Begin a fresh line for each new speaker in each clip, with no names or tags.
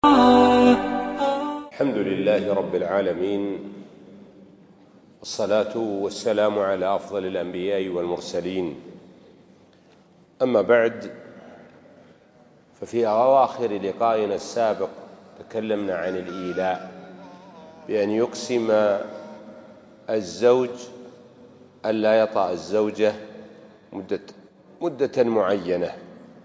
الحمد لله رب العالمين، والصلاة والسلام على أفضل الأنبياء والمرسلين. أما بعد، ففي أواخر لقائنا السابق تكلمنا عن الإيلاء بأن يقسم الزوج ألا يطأ الزوجة مدة معينة،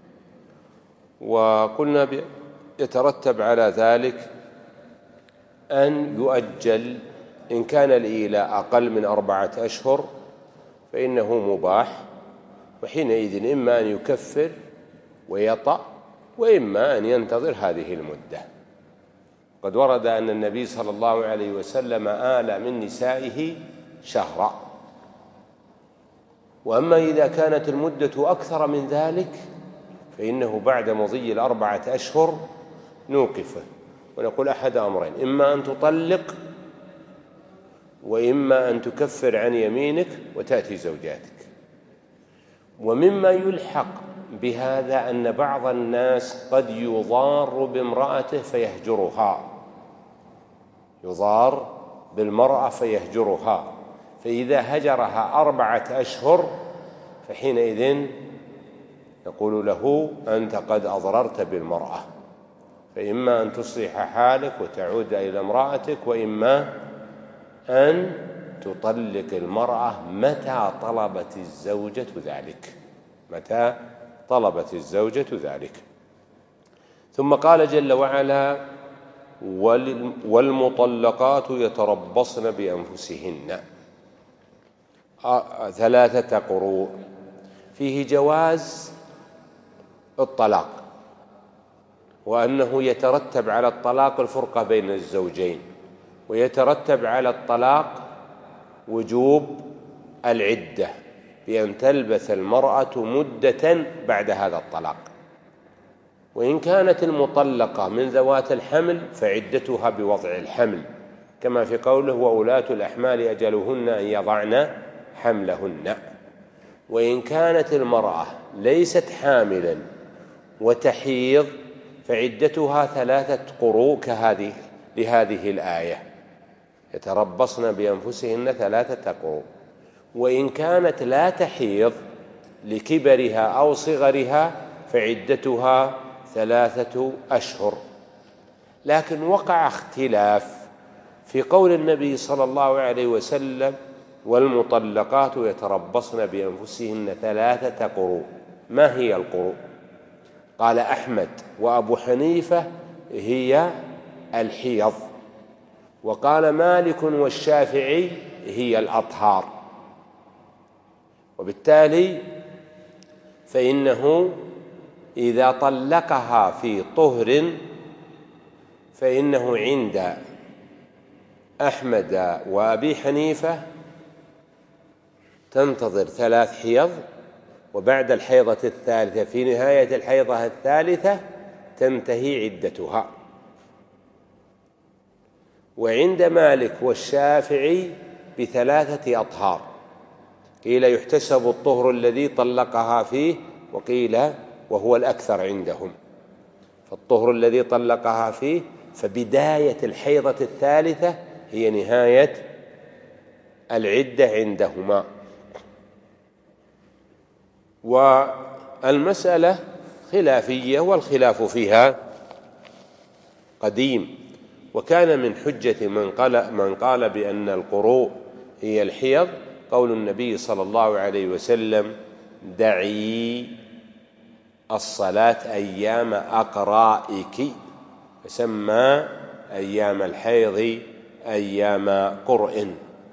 وقلنا يترتب على ذلك أن يؤجل. إن كان الإيلاء أقل من 4 أشهر فإنه مباح، وحينئذ إما أن يكفر ويطأ، وإما أن ينتظر هذه المدة. قد ورد أن النبي صلى الله عليه وسلم آل من نسائه شهرا. وأما إذا كانت المدة أكثر من ذلك فإنه بعد مضي 4 أشهر نوقفه ونقول أحد أمرين: إما أن تطلق، وإما أن تكفر عن يمينك وتأتي زوجاتك. ومما يلحق بهذا أن بعض الناس قد يضار بامرأته فيهجرها، يضار بالمرأة فيهجرها، فإذا هجرها 4 أشهر فحينئذ يقول له: أنت قد أضررت بالمرأة، فإما أن تصلح حالك وتعود إلى امرأتك، وإما أن تطلق المرأة متى طلبت الزوجة ذلك، متى طلبت الزوجة ذلك. ثم قال جل وعلا: والمطلقات يتربصن بأنفسهن 3 قروء. فيه جواز الطلاق، وأنه يترتب على الطلاق الفرقة بين الزوجين، ويترتب على الطلاق وجوب العدة بأن تلبث المرأة مدة بعد هذا الطلاق. وإن كانت المطلقة من ذوات الحمل فعدتها بوضع الحمل، كما في قوله: وأولاة الأحمال أجلهن أن يضعن حملهن. وإن كانت المرأة ليست حاملا وتحيض فعدتها 3 قروء لهذه الآية: يتربصن بأنفسهن 3 قروء. وإن كانت لا تحيض لكبرها أو صغرها فعدتها 3 أشهر. لكن وقع اختلاف في قول النبي صلى الله عليه وسلم: والمطلقات يتربصن بأنفسهن 3 قروء. ما هي القروء؟ قال أحمد وأبو حنيفة: هي الحيض. وقال مالك والشافعي: هي الأطهار. وبالتالي فإنه إذا طلقها في طهر فإنه عند أحمد وأبي حنيفة تنتظر 3 حيض، وبعد الحيضة 3 في نهاية الحيضة 3 تنتهي عدتها. وعند مالك والشافعي ب3 أطهار، قيل يحتسب الطهر الذي طلقها فيه، وقيل وهو الأكثر عندهم، فالطهر الذي طلقها فيه، فبداية الحيضة 3 هي نهاية العدة عندهما. والمسألة خلافية، والخلاف فيها قديم. وكان من حجة من قال بأن القروء هي الحيض قول النبي صلى الله عليه وسلم: دعي الصلاة أيام أقرائك، فسمى أيام الحيض أيام قرء.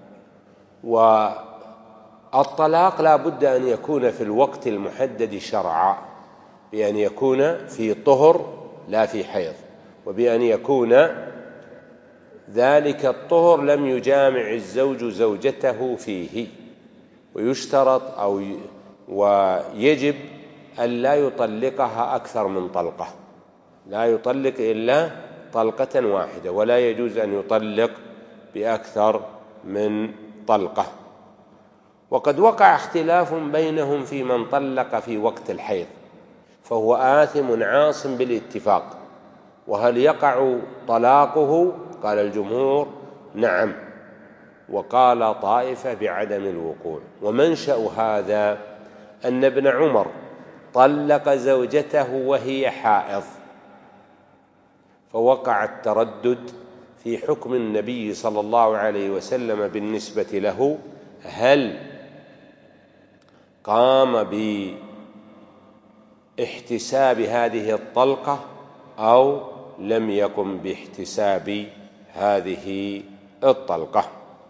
والطلاق لا بد أن يكون في الوقت المحدد شرعا، بأن يكون في طهر لا في حيض، وبأن يكون ذلك الطهر لم يجامع الزوج زوجته فيه. ويشترط ويجب أن لا يطلقها أكثر من طلقة، لا يطلق إلا طلقة واحدة، ولا يجوز أن يطلق بأكثر من طلقة. وقد وقع اختلاف بينهم في من طلق في وقت الحيض، فهو آثم عاص بالاتفاق، وهل يقع طلاقه؟ قال الجمهور نعم، وقال طائفة بعدم الوقوع. ومنشأ هذا أن ابن عمر طلق زوجته وهي حائض، فوقع التردد في حكم النبي صلى الله عليه وسلم بالنسبة له، هل قام باحتساب هذه الطلقة أو لم يقم باحتساب هذه الطلقة.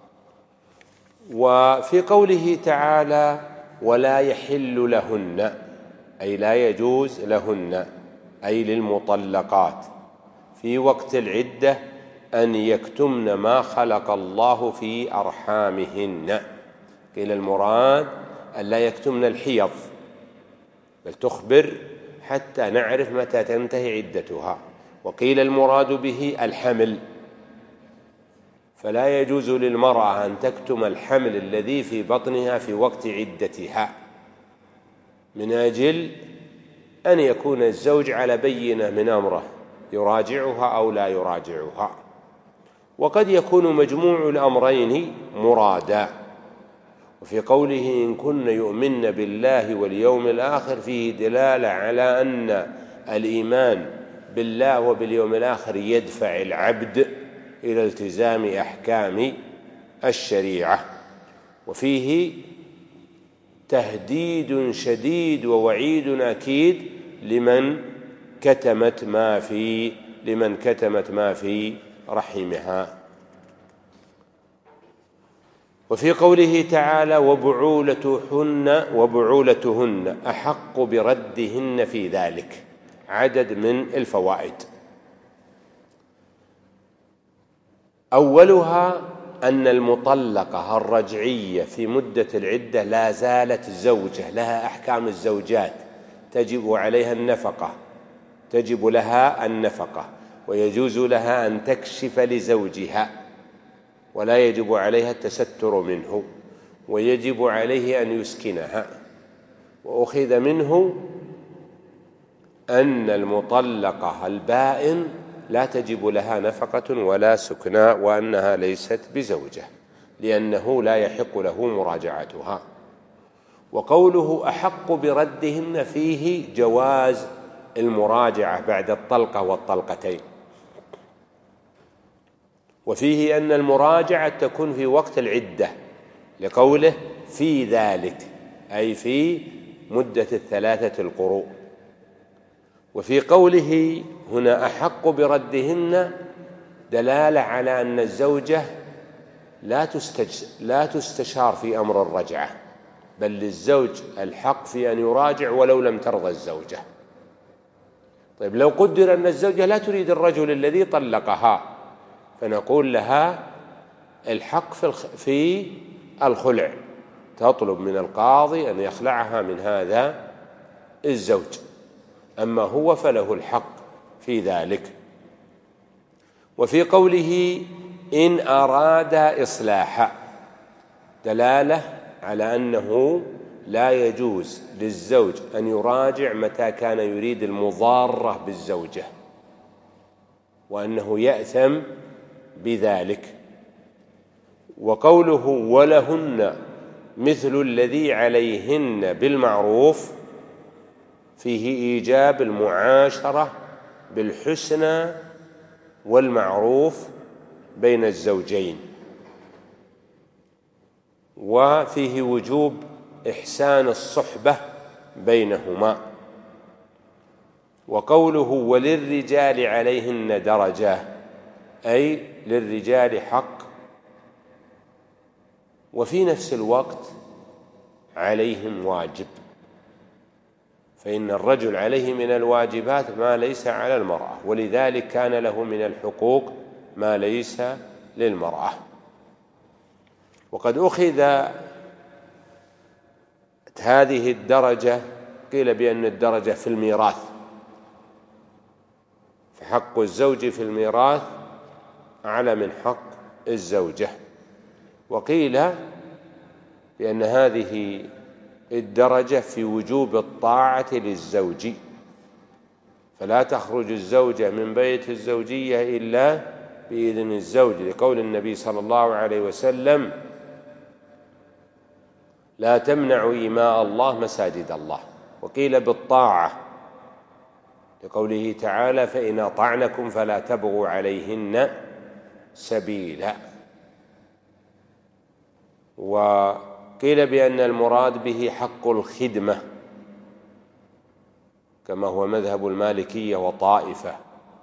وفي قوله تعالى ولا يحل لهن، أي لا يجوز لهن، أي للمطلقات في وقت العدة أن يكتمن ما خلق الله في أرحامهن. قيل المراد أن لا يكتمن الحيض، بل تخبر حتى نعرف متى تنتهي عدتها. وقيل المراد به الحمل، فلا يجوز للمرأة أن تكتم الحمل الذي في بطنها في وقت عدتها، من أجل أن يكون الزوج على بينة من أمره، يراجعها أو لا يراجعها. وقد يكون مجموع الأمرين مرادا. وفي قوله إن كن يؤمن بالله واليوم الآخر فيه دلالة على أن الإيمان بالله وباليوم الآخر يدفع العبد إلى التزام أحكام الشريعة، وفيه تهديد شديد ووعيد أكيد لمن كتمت ما في رحمها. وفي قوله تعالى وبعولتهن أحق بردهن في ذلك، عدد من الفوائد. أولها أن المطلقة الرجعية في مدة العدة لا زالت زوجة، لها أحكام الزوجات، تجب لها النفقة، ويجوز لها أن تكشف لزوجها، ولا يجب عليها التستر منه، ويجب عليه أن يسكنها. وأخذ منه أن المطلقة البائن لا تجب لها نفقة ولا سكناء، وأنها ليست بزوجة، لأنه لا يحق له مراجعتها. وقوله أحق بردهن فيه جواز المراجعة بعد الطلقة والطلقتين، وفيه أن المراجعة تكون في وقت العدة، لقوله في ذلك، أي في مدة 3 القروء. وفي قوله هنا أحق بردهن دلالة على أن الزوجة لا تستشار في أمر الرجعة، بل للزوج الحق في أن يراجع ولو لم ترضى الزوجة. طيب لو قدر أن الزوجة لا تريد الرجل الذي طلقها، فنقول لها الحق في الخلع، تطلب من القاضي أن يخلعها من هذا الزوج، أما هو فله الحق في ذلك. وفي قوله إن أراد إصلاحا دلالة على أنه لا يجوز للزوج أن يراجع متى كان يريد المضارة بالزوجة، وأنه يأثم بذلك. وقوله ولهن مثل الذي عليهن بالمعروف فيه إيجاب المعاشرة بالحسنى والمعروف بين الزوجين، وفيه وجوب إحسان الصحبة بينهما. وقوله وللرجال عليهن درجة، أي للرجال حق، وفي نفس الوقت عليهم واجب، فإن الرجل عليه من الواجبات ما ليس على المرأة، ولذلك كان له من الحقوق ما ليس للمرأة. وقد أخذ هذه الدرجة، قيل بأن الدرجة في الميراث، فحق الزوج في الميراث أعلى من حق الزوجة. وقيل بأن هذه الدرجة في وجوب الطاعة للزوج، فلا تخرج الزوجة من بيت الزوجية إلا بإذن الزوج، لقول النبي صلى الله عليه وسلم: لا تمنعوا إماء الله مساجد الله. وقيل بالطاعة لقوله تعالى: فإن أطعنكم فلا تبغوا عليهن سبيلا. وقيل بأن المراد به حق الخدمة، كما هو مذهب المالكية وطائفة.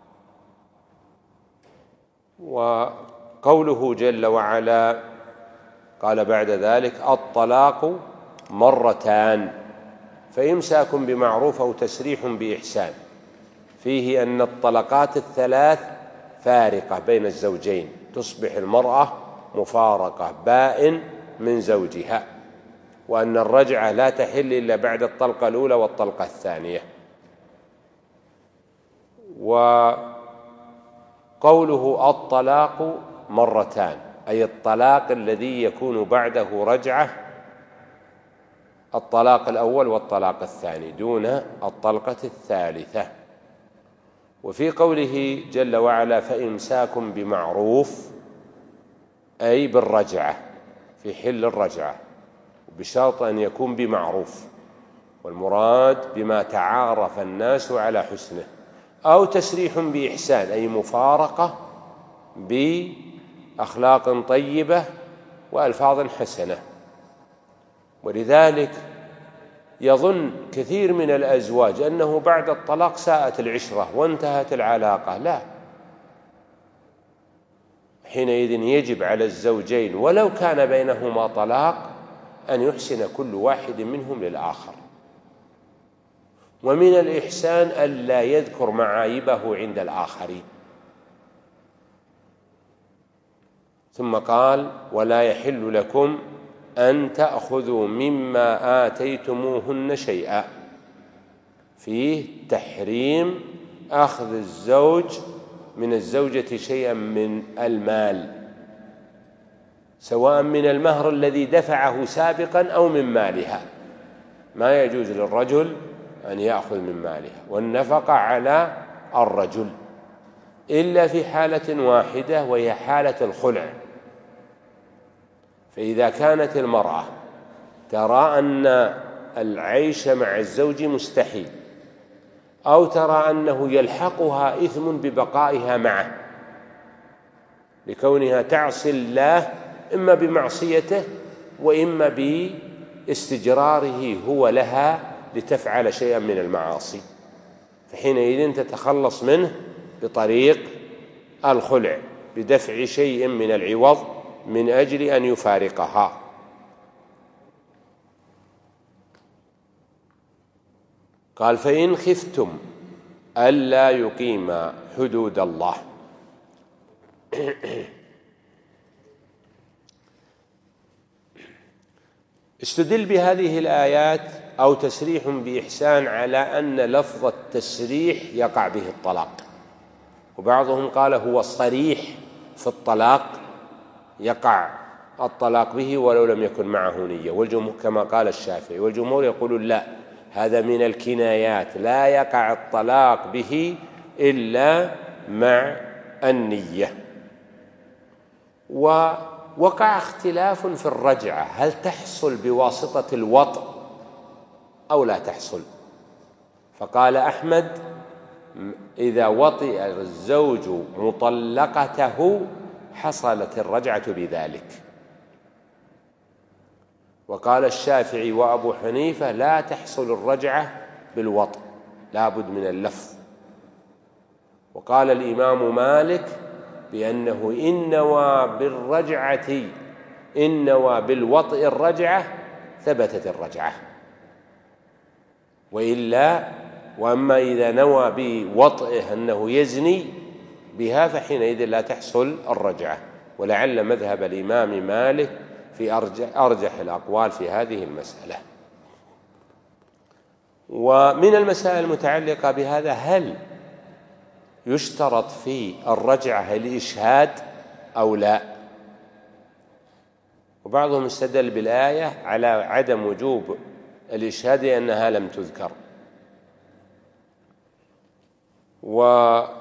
وقوله جل وعلا قال بعد ذلك: الطلاق مرتان فإمساك بمعروف أو تسريح بإحسان، فيه أن الطلقات الثلاث فارقة بين الزوجين، تصبح المرأة مفارقة بائن من زوجها، وأن الرجعة لا تحل إلا بعد الطلقة الأولى والطلقة الثانية. وقوله الطلاق مرتان أي الطلاق الذي يكون بعده رجعة، الطلاق الأول والطلاق الثاني دون الطلقة الثالثة. وفي قوله جل وعلا: فإمساك بمعروف أي بالرجعة، في حل الرجعة، بشرط أن يكون بمعروف، والمراد بما تعارف الناس على حسنه، أو تسريح بإحسان أي مفارقة بأخلاق طيبة وألفاظ حسنة. ولذلك يظن كثير من الأزواج أنه بعد الطلاق ساءت العشرة وانتهت العلاقة. لا، حينئذ يجب على الزوجين ولو كان بينهما طلاق أن يحسن كل واحد منهم للآخر. ومن الإحسان ألا يذكر معايبه عند الآخرين. ثم قال: ولا يحل لكم أن تأخذوا مما آتيتموهن شيئا، فيه تحريم أخذ الزوج من الزوجة شيئا من المال، سواء من المهر الذي دفعه سابقا أو من مالها. ما يجوز للرجل أن يأخذ من مالها، والنفقة على الرجل إلا في حالة واحدة، وهي حالة الخلع. فإذا كانت المرأة ترى أن العيش مع الزوج مستحيل، أو ترى أنه يلحقها إثم ببقائها معه لكونها تعصي الله إما بمعصيته وإما باستجراره هو لها لتفعل شيئا من المعاصي، فحينئذ تتخلص منه بطريق الخلع، بدفع شيء من العوض من أجل أن يفارقها. قال: فإن خفتم ألا يقيما حدود الله. استدل بهذه الآيات أو تسريح بإحسان على أن لفظ التسريح يقع به الطلاق، وبعضهم قال هو صريح في الطلاق يقع الطلاق به ولو لم يكن معه نية، والجمهور كما قال الشافعي، والجمهور يقولون لا، هذا من الكنايات، لا يقع الطلاق به إلا مع النية. ووقع اختلاف في الرجعة، هل تحصل بواسطة الوطء أو لا تحصل؟ فقال أحمد: إذا وطئ الزوج مطلقته حصلت الرجعة بذلك. وقال الشافعي وأبو حنيفة: لا تحصل الرجعة بالوطء، لا بد من اللفظ. وقال الإمام مالك بأنه إن نوى بالوطء الرجعة ثبتت الرجعة، وأما إذا نوى بوطئه أنه يزني بها فحينئذ لا تحصل الرجعة. ولعل مذهب الإمام مالك في أرجح الأقوال في هذه المسألة. ومن المسائل المتعلقة بهذا: هل يشترط في الرجعة الإشهاد أو لا؟ وبعضهم استدل بالآية على عدم وجوب الإشهاد لأنها لم تذكر. وفي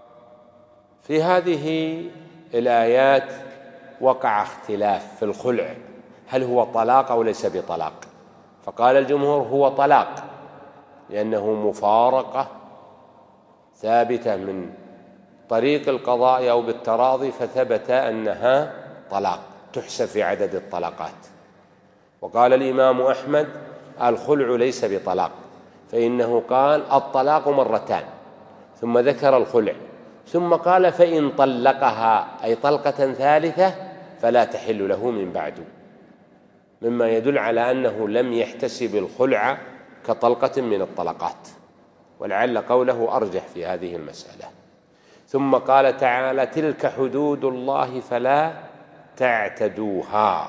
هذه الآيات وقع اختلاف في الخلع، هل هو طلاق أو ليس بطلاق؟ فقال الجمهور هو طلاق، لأنه مفارقة ثابتة من طريق القضاء أو بالتراضي، فثبت أنها طلاق تحسب في عدد الطلاقات. وقال الإمام أحمد الخلع ليس بطلاق، فإنه قال الطلاق مرتان ثم ذكر الخلع، ثم قال فإن طلقها أي طلقة ثالثة فلا تحل له من بعد، مما يدل على أنه لم يحتسب الخلع كطلقة من الطلقات، ولعل قوله أرجح في هذه المسألة. ثم قال تعالى تلك حدود الله فلا تعتدوها.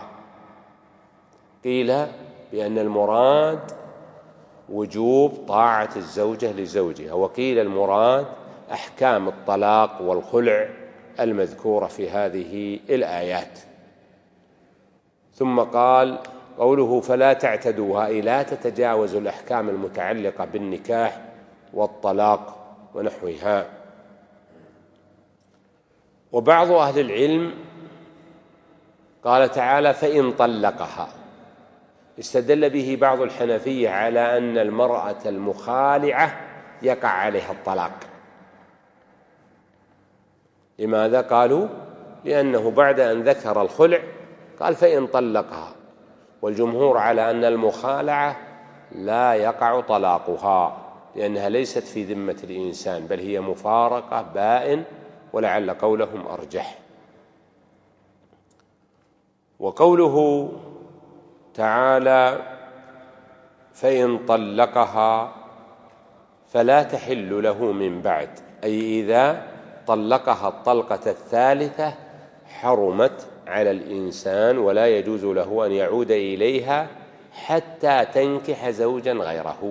قيل بأن المراد وجوب طاعة الزوجة لزوجها، وقيل المراد أحكام الطلاق والخلع المذكورة في هذه الآيات. ثم قال قوله فلا تعتدوها أي لا تتجاوزوا الأحكام المتعلقة بالنكاح والطلاق ونحوها. وبعض أهل العلم قال تعالى فإن طلقها، استدل به بعض الحنفية على أن المرأة المخالعة يقع عليها الطلاق. لماذا؟ قالوا لأنه بعد أن ذكر الخلع قال فإن طلقها، والجمهور على أن المخالعة لا يقع طلاقها لأنها ليست في ذمة الإنسان، بل هي مفارقة بائن، ولعل قولهم أرجح. وقوله تعالى فإن طلقها فلا تحل له من بعد، أي إذا طلقها الطلقة الثالثة حرمت على الإنسان ولا يجوز له أن يعود إليها حتى تنكح زوجا غيره.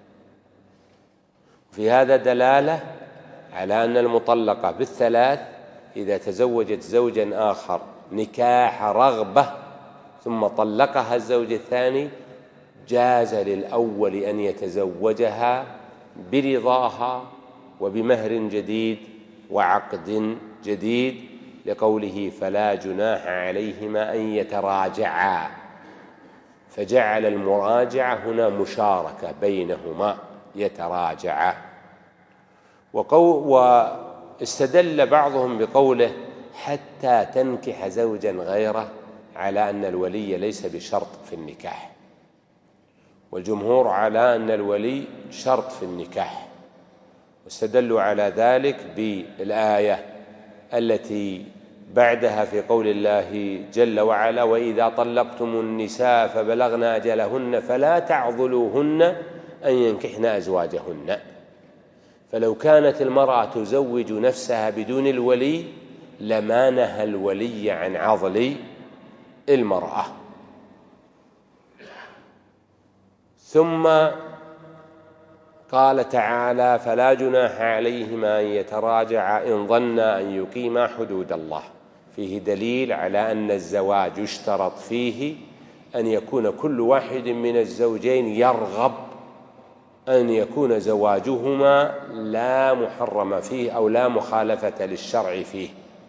في هذا دلالة على أن المطلقة بالثلاث إذا تزوجت زوجا آخر نكاح رغبة ثم طلقها الزوج الثاني جاز للأول أن يتزوجها برضاها وبمهر جديد وعقد جديد، لقوله فلا جناح عليهما أن يتراجعا، فجعل المراجعة هنا مشاركة بينهما يتراجعا. واستدل بعضهم بقوله حتى تنكح زوجا غيره على أن الولي ليس بشرط في النكاح، والجمهور على أن الولي شرط في النكاح، واستدلوا على ذلك بالآية التي بعدها في قول الله جل وعلا وإذا طلقتم النساء فبلغن أجلهن فلا تعضلوهن أن ينكحن أزواجهن. فلو كانت المرأة تزوج نفسها بدون الولي لما نهى الولي عن عضل المرأة. ثم قال تعالى فلا جناح عليهما أن يتراجعا إن ظنا أن يقيما حدود الله، فيه دليل على أن الزواج يشترط فيه أن يكون كل واحد من الزوجين يرغب أن يكون زواجهما لا محرم فيه أو لا مخالفة للشرع فيه.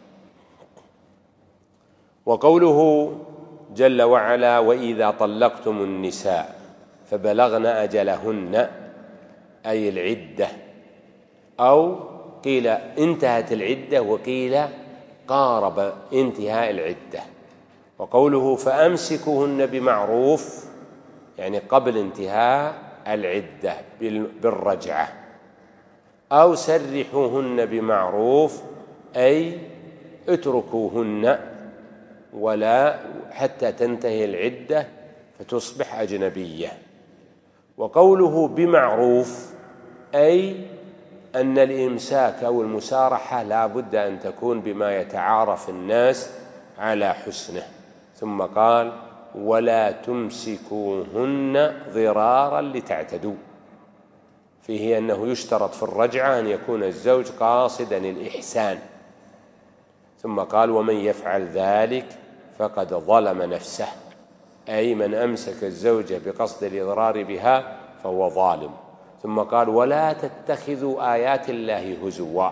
وقوله جل وعلا وإذا طلقتم النساء فبلغن أجلهن أي العدة، أو قيل انتهت العدة وقيل قارب انتهاء العدة. وقوله فأمسكوهن بمعروف يعني قبل انتهاء العدة بالرجعة، أو سرحوهن بمعروف أي اتركوهن ولا حتى تنتهي العدة فتصبح أجنبية. وقوله بمعروف أي أن الإمساك أو المسارحة لا بد أن تكون بما يتعارف الناس على حسنه. ثم قال ولا تمسكوهن ضرارا لتعتدوا، فيه أنه يشترط في الرجعة أن يكون الزوج قاصدا الإحسان. ثم قال ومن يفعل ذلك فقد ظلم نفسه، أي من أمسك الزوجة بقصد الإضرار بها فهو ظالم. ثم قال ولا تتخذوا آيات الله هزوا.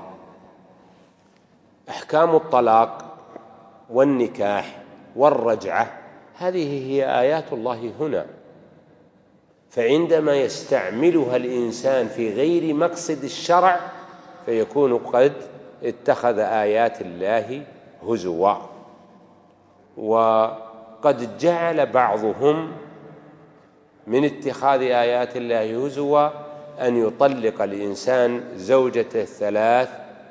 أحكام الطلاق والنكاح والرجعة هذه هي آيات الله هنا، فعندما يستعملها الإنسان في غير مقصد الشرع فيكون قد اتخذ آيات الله هزوا. وقد جعل بعضهم من اتخاذ آيات الله هزوا أن يطلق الإنسان زوجته ثلاث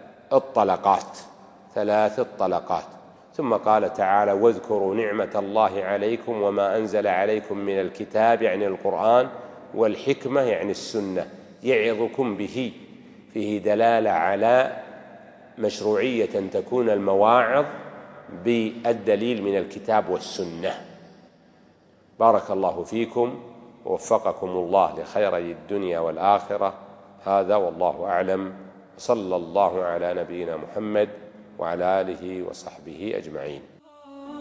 الطلقات. ثم قال تعالى واذكروا نعمة الله عليكم وما أنزل عليكم من الكتاب يعني القرآن والحكمة يعني السنة يعظكم به، فيه دلالة على مشروعية أن تكون المواعظ بالدليل من الكتاب والسنة. بارك الله فيكم ووفقكم الله لخيري الدنيا والآخرة. هذا والله أعلم، صلى الله على نبينا محمد وعلى آله وصحبه أجمعين.